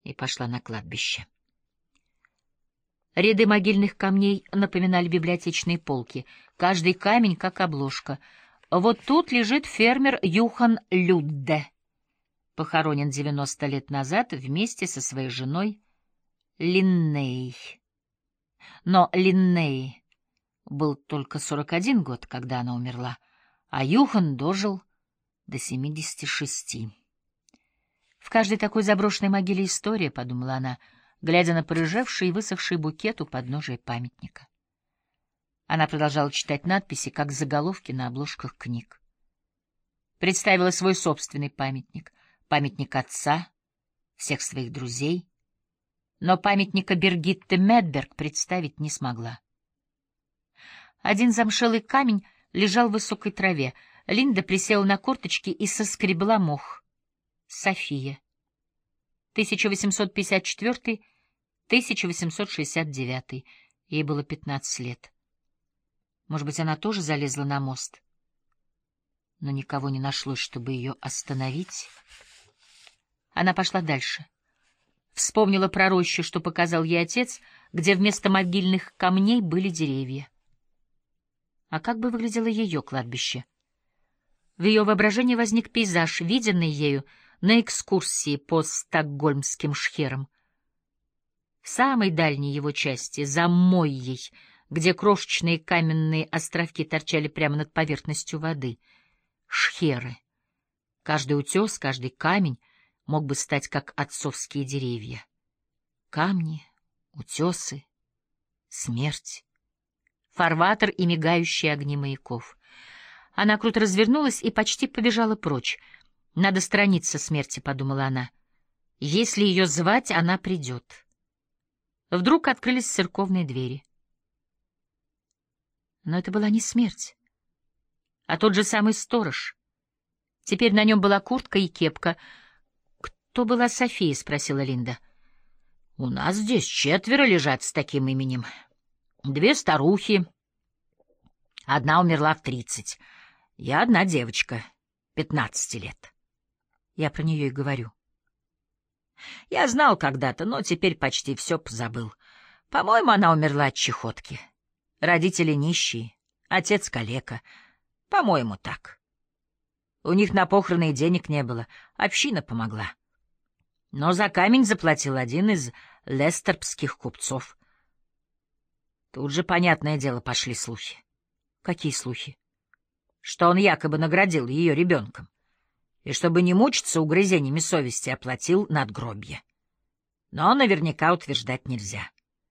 и пошла на кладбище. Ряды могильных камней напоминали библиотечные полки, каждый камень как обложка. Вот тут лежит фермер Юхан Людде, похоронен 90 лет назад вместе со своей женой Линней. Но Линней был только 41 год, когда она умерла, а Юхан дожил до 76. В каждой такой заброшенной могиле история, — подумала она, глядя на порыжевший и высохший букет у подножия памятника. Она продолжала читать надписи, как заголовки на обложках книг. Представила свой собственный памятник, памятник отца, всех своих друзей, но памятника Бергитте Медберг представить не смогла. Один замшелый камень лежал в высокой траве. Линда присела на корточки и соскребла мох. София. 1854-1869. Ей было 15 лет. Может быть, она тоже залезла на мост? Но никого не нашлось, чтобы ее остановить. Она пошла дальше. Вспомнила про рощу, что показал ей отец, где вместо могильных камней были деревья. А как бы выглядело ее кладбище? В ее воображении возник пейзаж, виденный ею на экскурсии по стокгольмским шхерам. В самой дальней его части, за Мойей, где крошечные каменные островки торчали прямо над поверхностью воды. Шхеры. Каждый утес, каждый камень мог бы стать как отцовские деревья. Камни, утесы, смерть, фарватер и мигающие огни маяков. Она круто развернулась и почти побежала прочь. «Надо сторониться смерти», — подумала она. «Если ее звать, она придет». Вдруг открылись церковные двери. Но это была не смерть, а тот же самый сторож. Теперь на нем была куртка и кепка. «Кто была София?» — спросила Линда. «У нас здесь 4 лежат с таким именем. 2 старухи. Одна умерла в 30. Я одна девочка, 15 лет. Я про нее и говорю. Я знал когда-то, но теперь почти все позабыл. По-моему, она умерла от чахотки. Родители нищие, отец калека. По-моему, так. У них на похороны денег не было, община помогла. Но за камень заплатил один из лестерпских купцов. Тут же, понятное дело, пошли слухи. Какие слухи? Что он якобы наградил ее ребенком. И чтобы не мучиться угрызениями совести, оплатил надгробье. Но наверняка утверждать нельзя.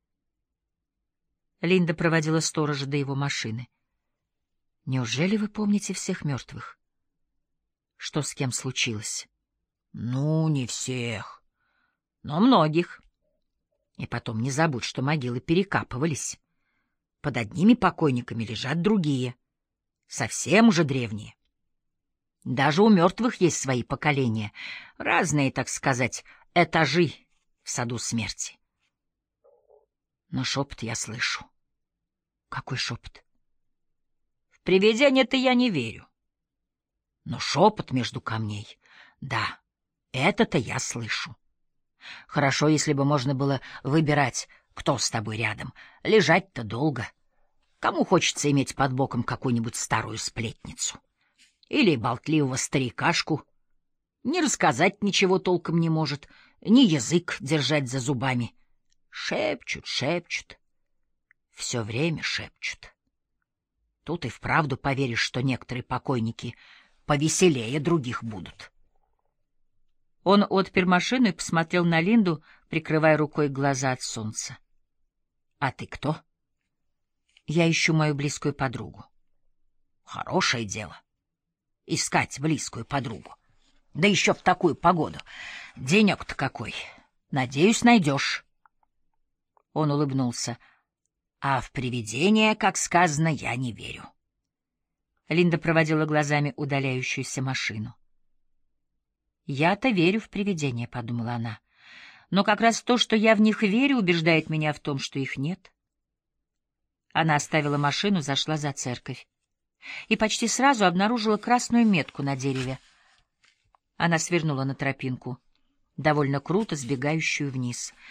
Линда проводила сторожа до его машины. «Неужели вы помните всех мертвых? Что с кем случилось?» «Ну, не всех, но многих. И потом не забудь, что могилы перекапывались. Под одними покойниками лежат другие, совсем уже древние. Даже у мертвых есть свои поколения, разные, так сказать, этажи в саду смерти. Но шепот я слышу». «Какой шепот?» «В привидения-то я не верю. Но шепот между камней, да, это-то я слышу. Хорошо, если бы можно было выбирать, кто с тобой рядом. Лежать-то долго. Кому хочется иметь под боком какую-нибудь старую сплетницу? Или болтливого старикашку? Не рассказать ничего толком не может, ни язык держать за зубами. Шепчут, шепчут. Все время шепчут. Тут и вправду поверишь, что некоторые покойники повеселее других будут». Он отпер машину и посмотрел на Линду, прикрывая рукой глаза от солнца. «А ты кто?» «Я ищу мою близкую подругу». «Хорошее дело. Искать близкую подругу. Да еще в такую погоду. Денек-то какой. Надеюсь, найдешь». Он улыбнулся. «А в привидения, как сказано, я не верю». Линда проводила глазами удаляющуюся машину. «Я-то верю в привидения», — подумала она. «Но как раз то, что я в них верю, убеждает меня в том, что их нет». Она оставила машину, зашла за церковь и почти сразу обнаружила красную метку на дереве. Она свернула на тропинку. довольно круто сбегающую вниз.